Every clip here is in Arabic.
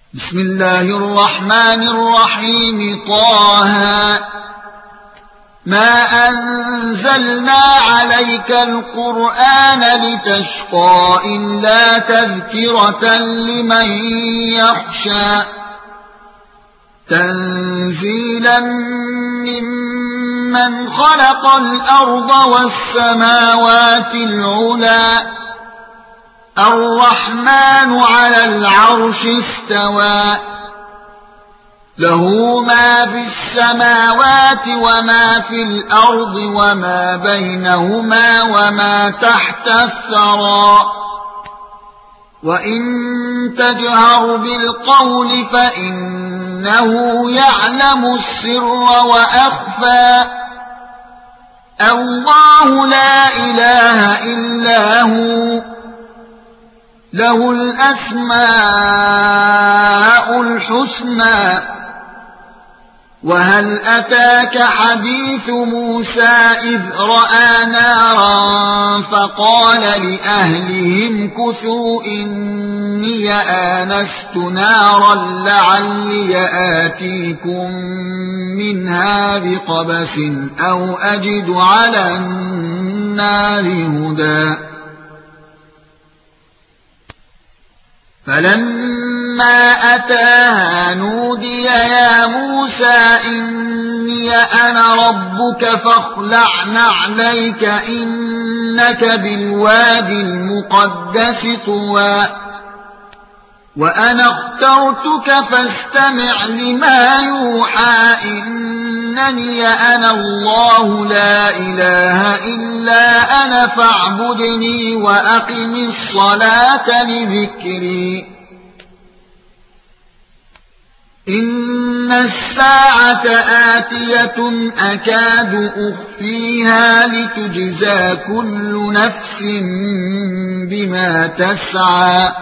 بسم الله الرحمن الرحيم. طه ما أنزلنا عليك القرآن لتشقى إلا تذكرة لمن يخشى تنزيلا ممن خلق الأرض والسماوات العلى الرحمن على العرش استوى له ما في السماوات وما في الأرض وما بينهما وما تحت الثرى وإن تجهر بالقول فإنه يعلم السر وأخفى الله لا إله إلا هو له الأسماء الحسنى وهل أتاك حديث موسى إذ رأى نارا فقال لأهلهم كثوا إني آنست نارا لعلي آتيكم منها بقبس أو أجد على النار هدى فلما أتاها نودي يا موسى إني أنا ربك فاخلع نعليك إنك بالوادي المقدس طوى وأنا اخترتك فاستمع لما يوحى إنني أنا الله لا إله إلا أنا فاعبدني وأقم الصلاة لذكري إن الساعة آتية أكاد أخفيها لتجزى كل نفس بما تسعى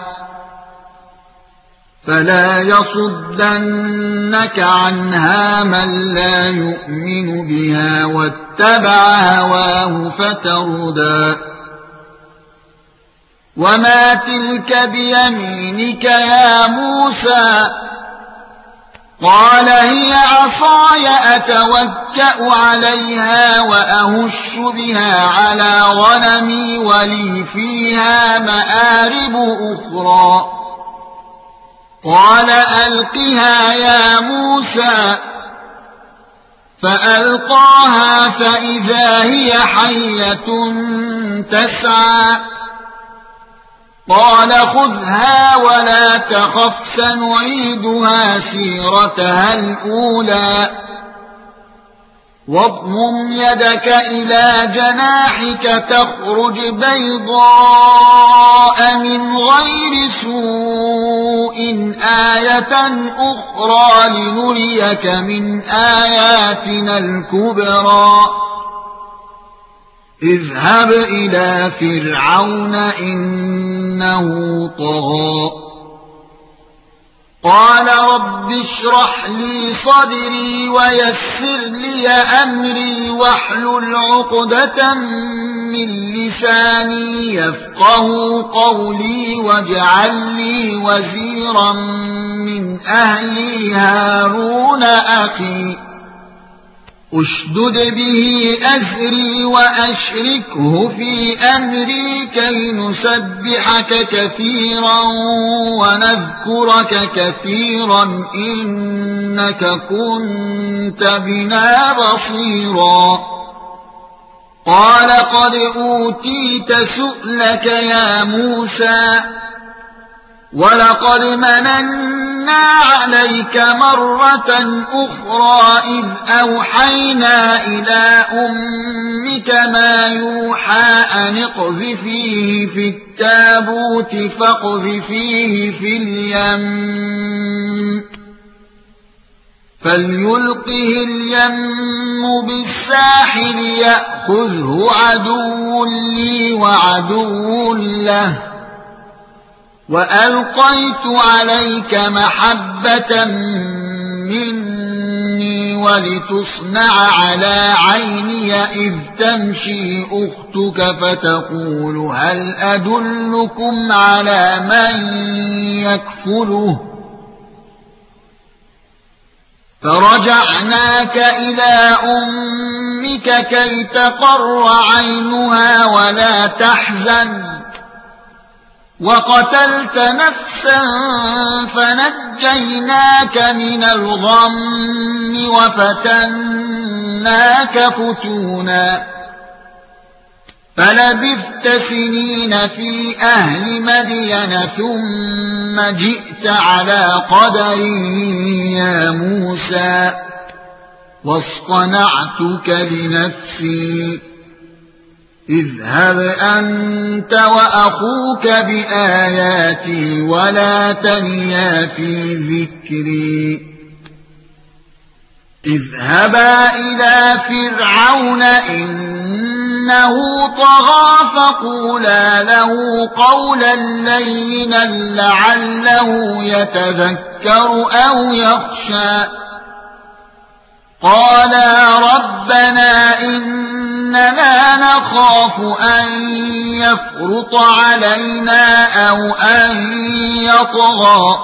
فلا يصدنك عنها من لا يؤمن بها واتبع هواه فتردى وما تلك بيمينك يا موسى قال هي عصاي أتوكأ عليها وأهش بها على غنمي ولي فيها مآرب أخرى قال ألقها يا موسى فألقاها فإذا هي حية تسعى قال خذها ولا تخف سنعيدها سيرتها الأولى واضمم يدك إلى جناحك تخرج بيضاء من غير سوء آية أخرى لنريك من آياتنا الكبرى اذهب إلى فرعون إنه طغى قال رب اشرح لي صدري ويسر لي أمري واحلل عقدة من لساني يفقه قولي واجعل لي وزيرا من أهلي هارون أخي اشدد به أزري وأشركه في أمري كي نسبحك كثيرا ونذكرك كثيرا إنك كنت بنا بصيرا قال قد أوتيت سؤلك يا موسى ولقد مننا عليك مرة أخرى إذ أوحينا إلى أمك ما يوحى أن اقذفيه في التابوت فاقذفيه في اليم فليلقه اليم بالساحل يأخذه عدو لي وعدو له وألقيت عليك محبة مني ولتصنع على عيني إذ تمشي أختك فتقول هل أدلكم على من يكفله فرجعناك إلى أمك كي تقر عينها ولا تحزن وقتلت نفسا فنجيناك من الغم وفتناك فتونا فلبثت سنين في أهل مدين ثم جئت على قدري يا موسى واصطنعتك لنفسي اذهب أنت وأخوك بآياتي ولا تنيا في ذكري اذهبا إلى فرعون إنه طغى فقولا له قولا لينا لعله يتذكر أو يخشى قالا ربنا إننا نخاف أن يفرط علينا أو أن يطغى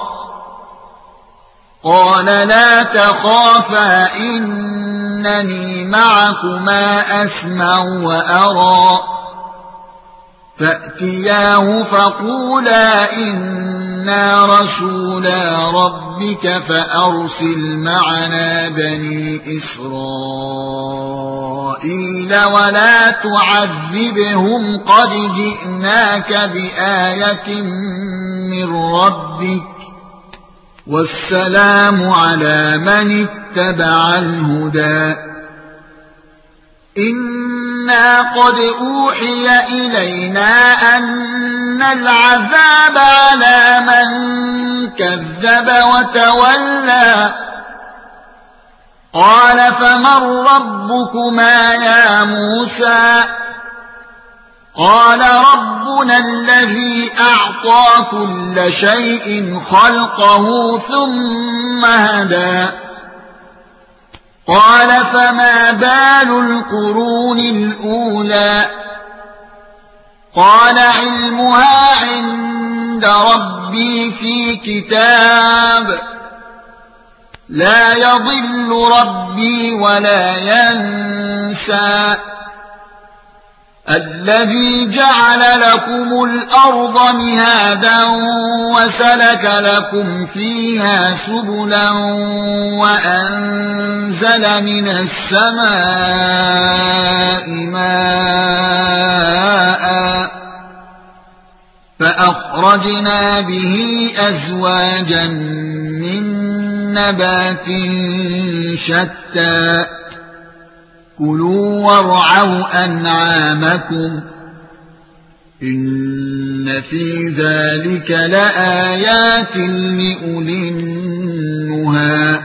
قال لا تخافا إنني معكما أسمع وأرى فأتياه فقولا إنا رسولا ربك فأرسل معنا بني إسرائيل ولا تعذبهم قد جئناك بآية من ربك والسلام على من اتبع الهدى إنا قد أوحي إلينا أن العذاب على من كذب وتولى قال فمن ربكما يا موسى قال ربنا الذي أعطى كل شيء خلقه ثم هدى قال فما بال القرون الأولى قال علمها عند ربي في كتاب لا يضل ربي ولا ينسى الذي جعل لكم الأرض مهادا وسلك لكم فيها سبلا وأنزل من السماء ماء فأخرجنا به أزواجا من نبات شتى كلوا وارعوا أنعامكم إن في ذلك لآيات لأولي النهى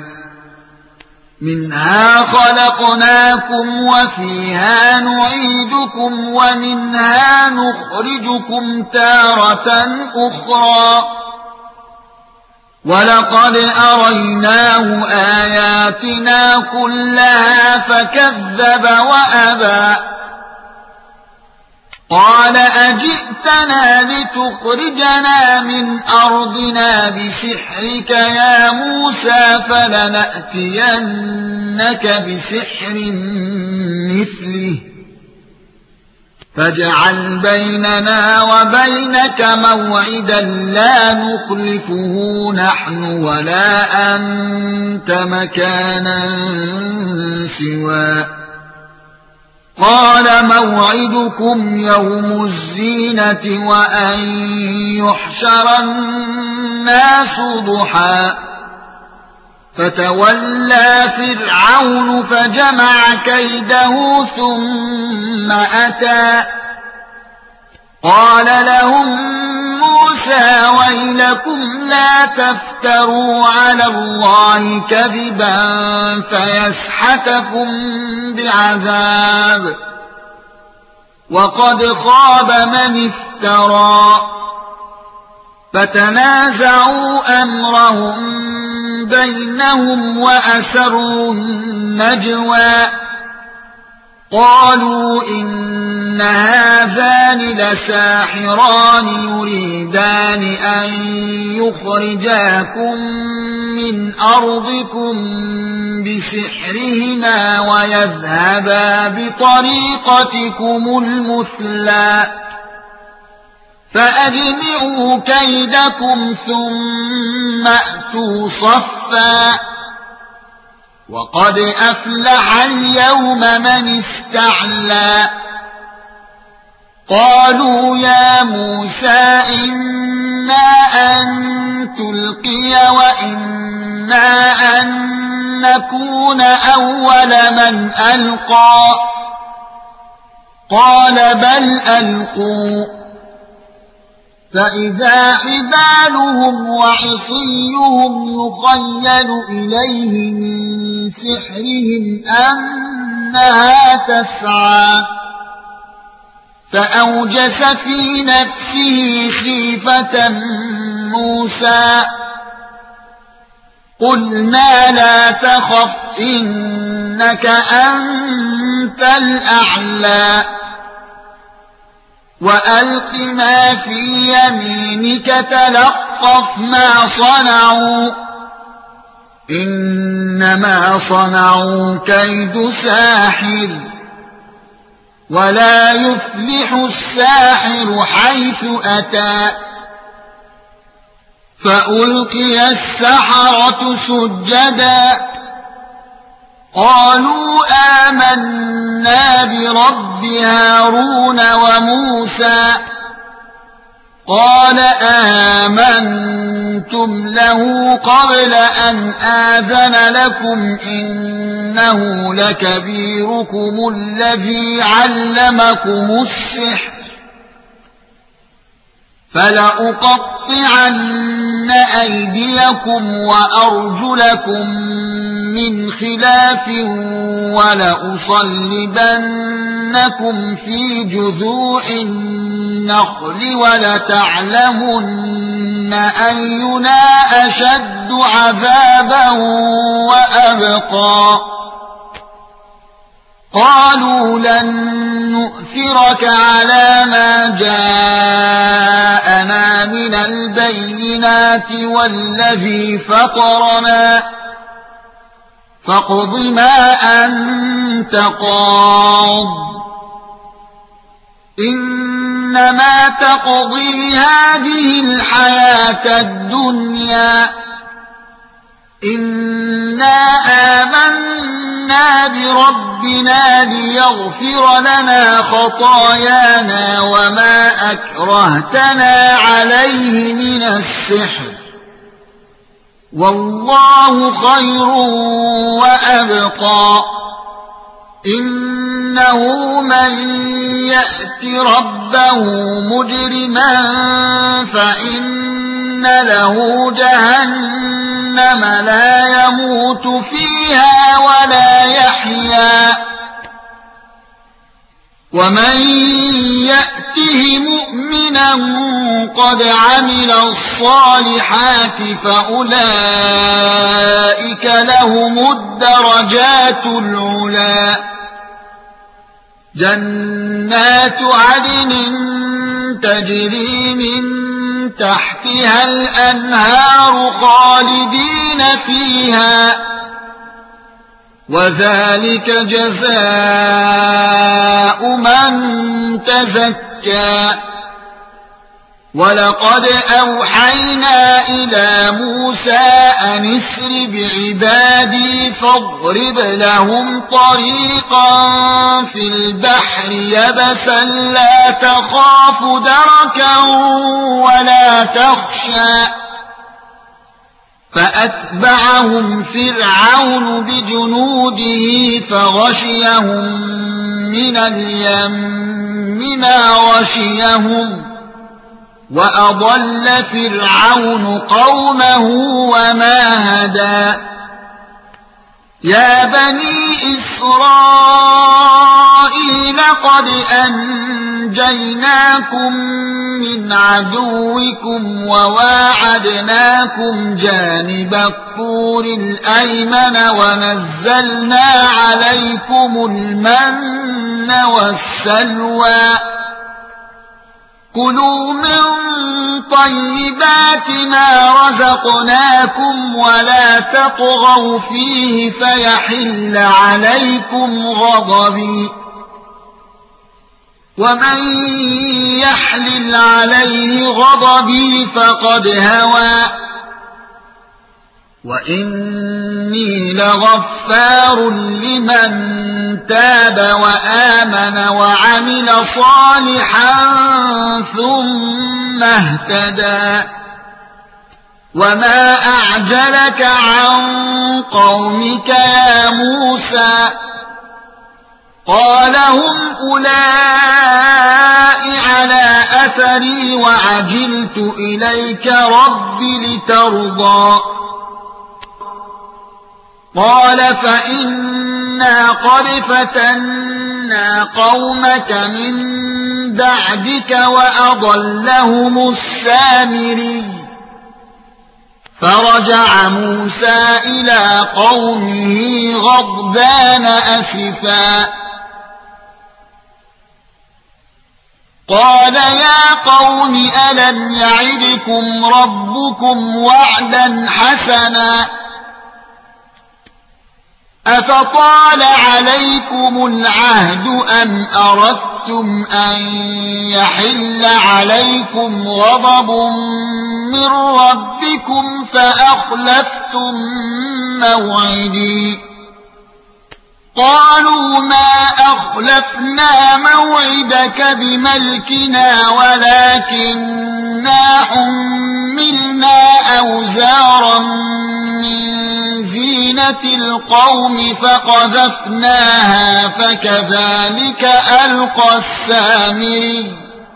منها خلقناكم وفيها نعيدكم ومنها نخرجكم تارة أخرى ولقد أريناه آياتنا كلها فكذب وأبى قال أجئتنا لتخرجنا من أرضنا بسحرك يا موسى فلنأتينك بسحر مثله فاجعل بيننا وبينك موعدا لا نخلفه نحن ولا أنت مكانا سوى قال موعدكم يوم الزينة وأن يحشر الناس ضحى فتولى فرعون فجمع كيده ثم أتى قال لهم موسى ويلكم لا تفتروا على الله كذبا فيسحتكم بعذاب وقد خاب من افترى فتنازعوا أمرهم بينهم وأسروا النجوى قالوا إن هذان لساحران يريدان أن يخرجاكم من أرضكم بسحرهما ويذهبا بطريقتكم المثلى فأجمعوا كيدكم ثم أتوا صفا وقد أفلح اليوم من استعلى قالوا يا موسى إما أن تلقي وإما أن نكون أول من ألقى قال بل ألقوا فإذا حبالهم وعصيهم يخيل إليه من سحرهم أنها تسعى فأوجس في نفسه خيفة موسى قلنا لا تخف إنك أنت الأعلى وألق ما في يمينك تلقف ما صنعوا إنما صنعوا كيد ساحر ولا يفلح الساحر حيث أتى فألقي السحرة سجدا قالوا آمنا برب هارون وموسى قال آمنتم له قبل أن آذن لكم إنه لكبيركم الذي علمكم السحر فلأقطعن أيديكم وأرجلكم من خلاف ولأصلبنكم في جذوع النخل ولتعلمن أينا أشد عذابا وأبقى قالوا لن نؤثرك على ما جاءنا من البينات والذي فطرنا فاقض ما أنت قاض إنما تقضي هذه الحياة الدنيا إنا آمنا بربنا ليغفر لنا خطايانا وما أكرهتنا عليه من السحر والله خير وأبقى إنه من يأت ربه مجرما فإن له جهنم لا يموت فيها ولا يحيا ومن يأته مؤمنا قد عمل الصالحات فأولئك لهم الدرجات العلى جنات عدن تجري من تحتها الأنهار خالدين فيها وذلك جزاء من تزكى ولقد أوحينا إلى موسى أن اسر بعبادي فاضرب لهم طريقا في البحر يبسا لا تخاف دركا ولا تخشى فأتبعهم فرعون بجنوده فغشيهم من اليم ما غشيهم وأضل فرعون قومه وما هدى يا بني إسرائيل لقد أنجيناكم من عدوكم وواعدناكم جانب الطور الأيمن ونزلنا عليكم المن والسلوى كلوا من طيبات ما رزقناكم ولا تطغوا فيه فيحل عليكم غضبي ومن يحلل عليه غضبي فقد هوى وإني لغفار لمن تاب وآمن وعمل صالحا ثم اهتدى وما أعجلك عن قومك يا موسى قال هم أولئك على أثري وعجلت إليك رب لترضى قال فإنا قد فتنا قومك من بعدك وأضلهم السامري فرجع موسى إلى قومه غضبان أسفا قال يا قوم ألم يعدكم ربكم وعدا حسنا أفطال عليكم العهد أم أردتم أن يحل عليكم غضب من ربكم فأخلفتم موعدي قالوا ما أخلفنا موعدك بملكنا ولكننا حملنا أوزارا من زينة القوم فقذفناها فكذلك ألقى السامري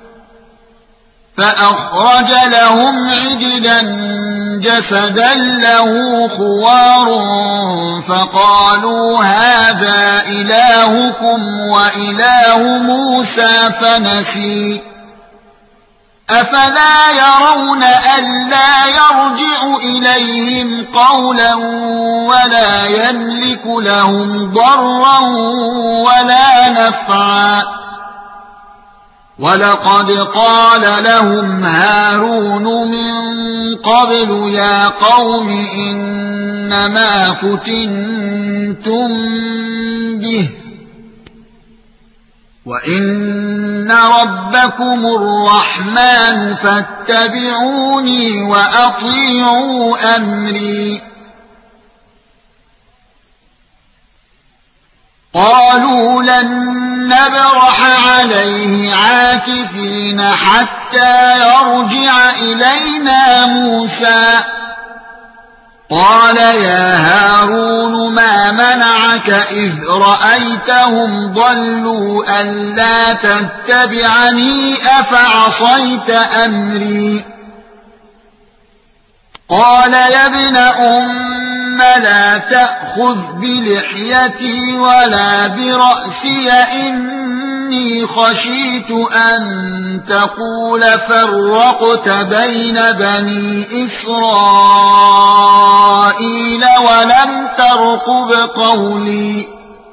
فأخرج لهم عجلا جسدا له خوار فقالوا هذا إلهكم وإله موسى فنسي أفلا يرون ألا يرجع إليهم قولا ولا يملك لهم ضرا ولا نفعا ولقد قال لهم هارون من قبل يا قوم إنما فتنتم به وإن ربكم الرحمن فاتبعوني وأطيعوا أمري قالوا لن نبرح عليه عاكفين حتى يرجع إلينا موسى قال يا هارون ما منعك إذ رأيتهم ضلوا ألا تتبعني أفعصيت أمري قال يا ابن لا تأخذ بلحيتي ولا برأسي إني خشيت أن تقول فرقت بين بني إسرائيل ولم ترقب قولي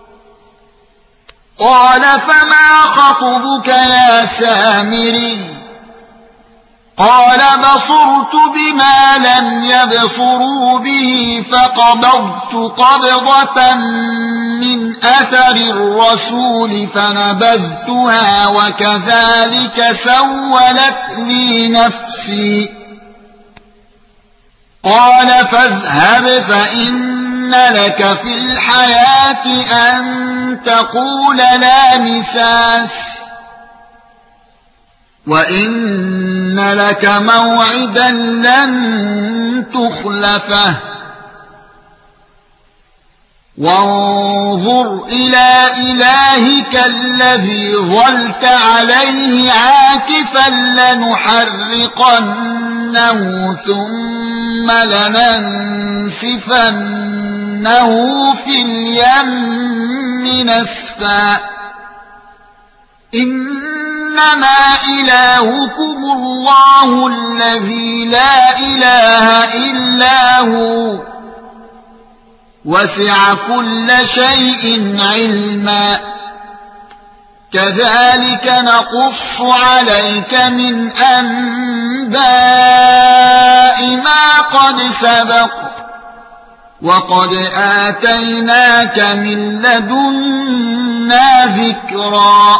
قال فما خطبك يا سامري قال بصرت بما لم يبصروا به فقبضت قبضة من أثر الرسول فنبذتها وكذلك سولت لي نفسي قال فاذهب فإن لك في الحياة أن تقول لا مساس وإن لك موعدا لن تخلفه وانظر إلى إلهك الذي ظلت عليه عاكفا لنحرقنه ثم لننسفنه في اليم نسفا إنما إلهكم الله الذي لا إله إلا هو وسع كل شيء علما كذلك نقص عليك من أنباء ما قد سبق وقد آتيناك من لدنا ذكرا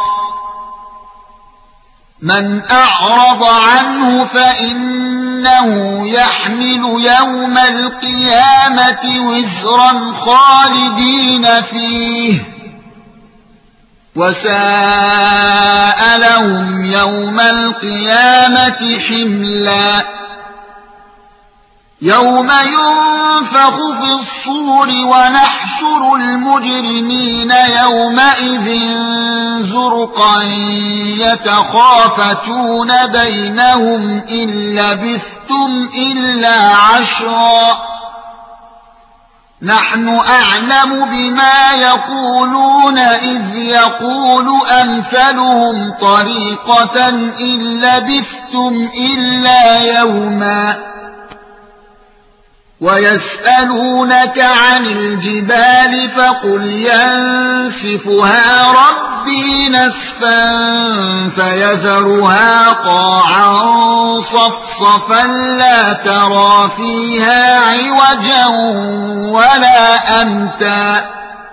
من أعرض عنه فإنه يحمل يوم القيامة وزرا خالدين فيه وساء لهم يوم القيامة حملا يوم ينفخ في الصور ونحشر المجرمين يومئذ زرقا يتخافتون بينهم إن لبثتم إلا عشرا نحن أعلم بما يقولون إذ يقول أمثلهم طريقة إن لبثتم إلا يوما ويسألونك عن الجبال فقل ينسفها ربي نسفا فيذرها قاعا صفصفا لا ترى فيها عوجا ولا أمتا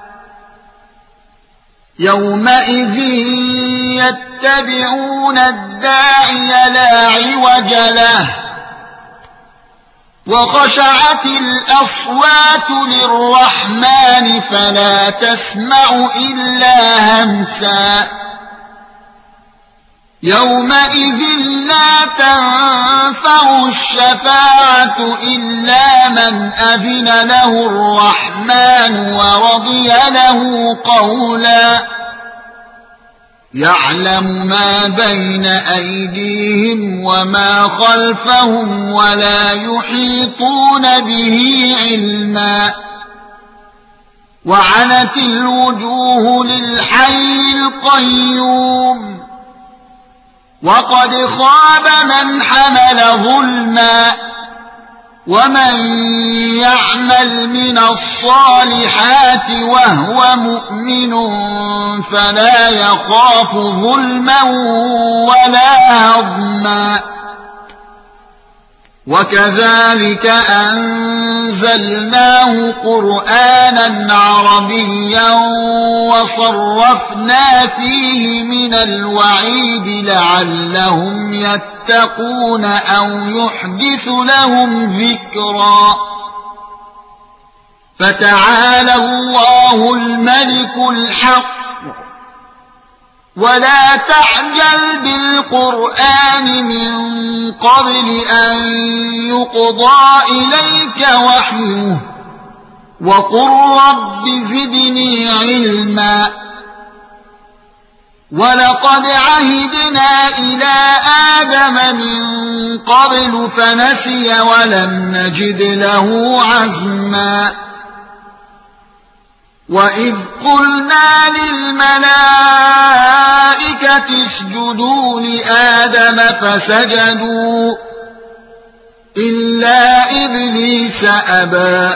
يومئذ يتبعون الداعي لا عوج له وخشعت الأصوات للرحمن فلا تسمع إلا همسا يومئذ لا تنفع الشفاعة إلا من أذن له الرحمن ورضي له قولا يعلم ما بين أيديهم وما خلفهم ولا يحيطون به علما وعنت الوجوه للحي القيوم وقد خاب من حمل ظلما ومن يعمل من الصالحات وهو مؤمن فلا يخاف ظلما ولا هضما وكذلك أنزلناه قرآنا عربيا وصرفنا فيه من الوعيد لعلهم يتقون أو يحدث لهم ذكرا فتعالى الله الملك الحق ولا تعجل بالقرآن من قبل أن يقضى إليك وحيه وقل رب زدني علما ولقد عهدنا إلى آدم من قبل فنسي ولم نجد له عزما وإذ قلنا للملائكة اسجدوا لآدم فسجدوا إلا إبليس أبى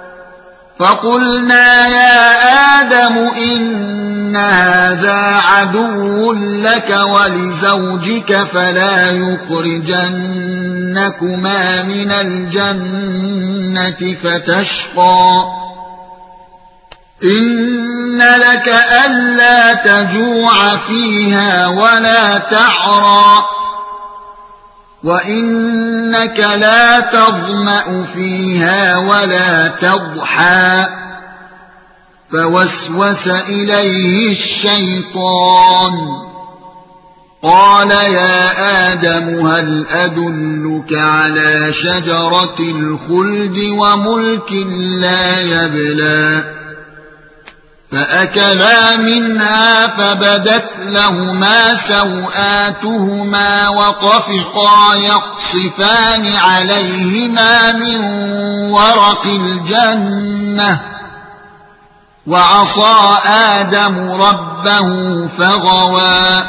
فقلنا يا آدم إن هذا عدو لك ولزوجك فلا يخرجنكما من الجنة فتشقى إن لك ألا تجوع فيها ولا تعرى وإنك لا تظمأ فيها ولا تضحى فوسوس إليه الشيطان قال يا آدم هل أدلك على شجرة الخلد وملك لا يبلى فأكلا منها فبدت لهما سوآتهما وطفقا يخصفان عليهما من ورق الجنة وعصى آدم ربه فغوى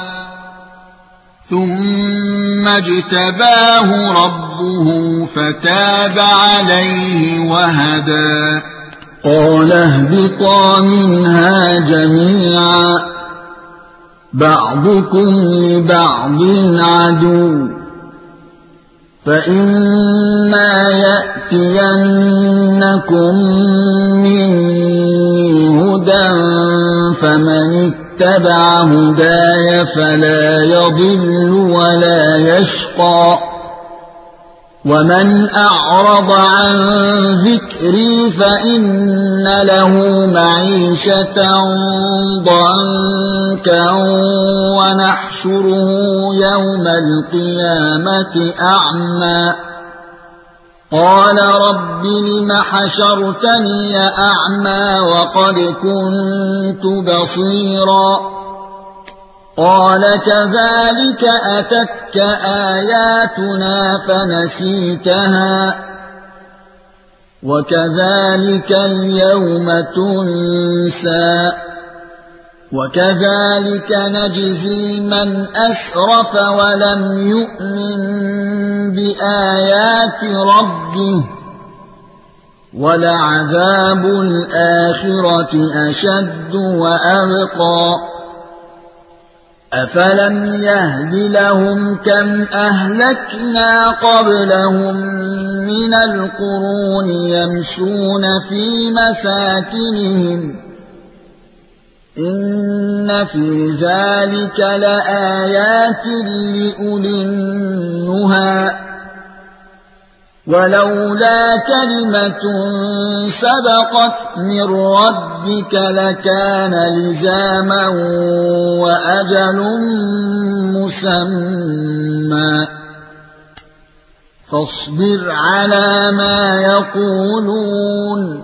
ثم اجتباه ربه فتاب عليه وهدى قال اهبطا منها جميعا بعضكم لبعض عدو فإما يأتينكم مني هدى فمن اتبع هداي فلا يضل ولا يشقى ومن أعرض عن ذكري فإن له معيشة ضنكا ونحشره يوم القيامة أعمى قال رب لم حشرتني أعمى وقد كنت بصيرا قال كذلك أتتك آياتنا فنسيتها وكذلك اليوم تنسى وكذلك نجزي من أسرف ولم يؤمن بآيات ربه ولعذاب الآخرة أشد وأبقى أفلم يهد لهم كم أهلكنا قبلهم من القرون يمشون في مساكنهم إن في ذلك لآيات لأولي النهى ولولا كلمة سبقت من ربك لكان لزاما وأجل مسمى فاصبر على ما يقولون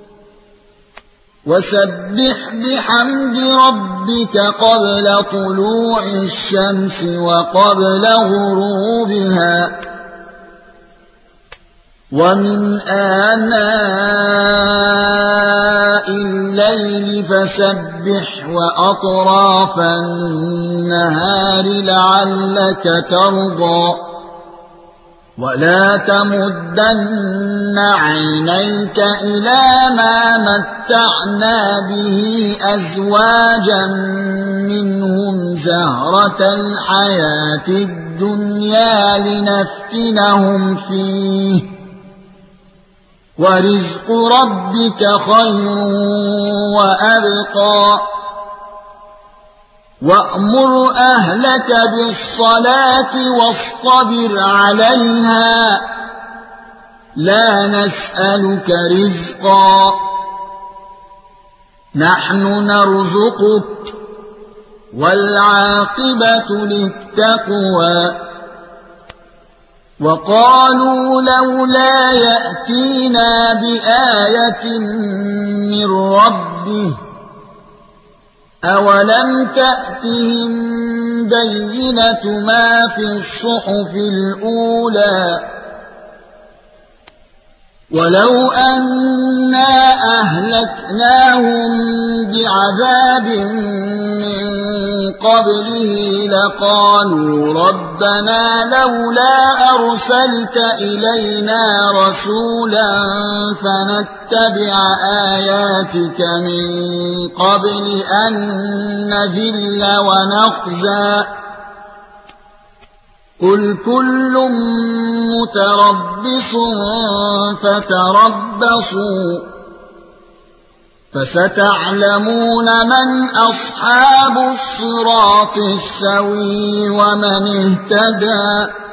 وسبح بحمد ربك قبل طلوع الشمس وقبل غروبها ومن آناء الليل فسبح وأطراف النهار لعلك ترضى ولا تمدن عينيك إلى ما متعنا به أزواجا منهم زهرة الحياة الدنيا لنفتنهم فيه ورزق ربك خير وأبقى وأمر أهلك بالصلاة واصطبر عليها لا نسألك رزقا نحن نرزقك والعاقبة للتقوى وقالوا لولا يأتينا بآية من ربه أولم تأتهم بينة ما في الصحف الأولى ولو أنا أهلكناهم بعذاب من قبله لقالوا ربنا لولا أرسلت إلينا رسولا فنتبع آياتك من قبل أن نذل ونخزى قل كل متربص فتربصوا فستعلمون من أصحاب الصراط السوي ومن اهتدى